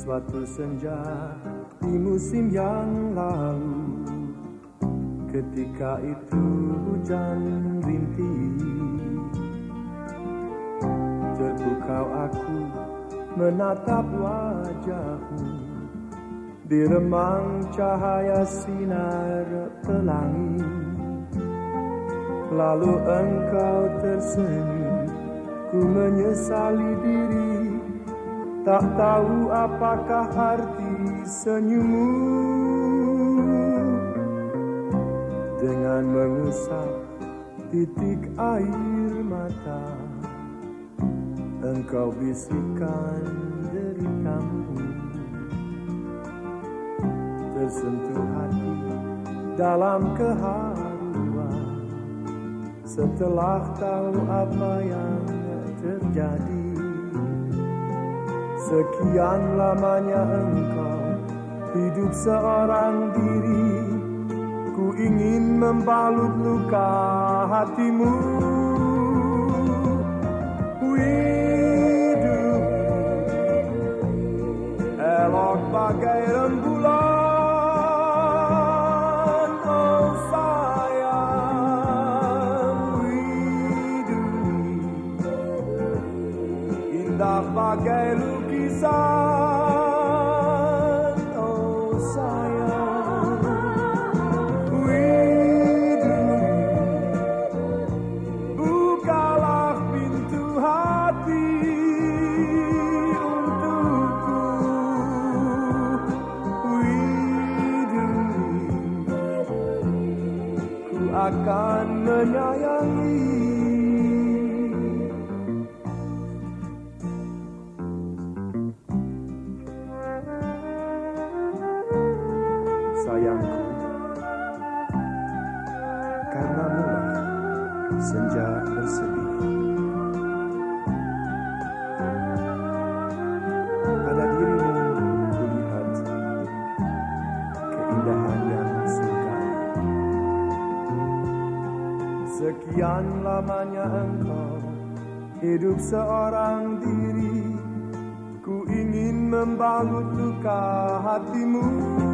Suatu senja di musim yang lalu, ketika itu hujan rintih, terpukau aku menatap wajahmu di remang cahaya sinar pelangi. Lalu engkau tersenyum, ku menyesali diri, tak tahu apakah arti senyummu. Dengan mengusap titik air mata, engkau bisikkan deritamu. Tersentuh hati dalam keharuan setelah tahu apa yang terjadi. Sekian lamanya engkau hidup seorang diri, ku ingin membalut luka hatimu. Hidup elok bagai rembulan, oh sayang. Hidup indah bagai lukisan, oh sayang. Bukalah pintu hati untukku. Ku akan menyayangi. Sayangku, karenamulah senja bersedih. Pada dirimu kulihat keindahan yang surgawi. Sekian lamanya engkau hidup seorang diri, ku ingin membalut luka hatimu.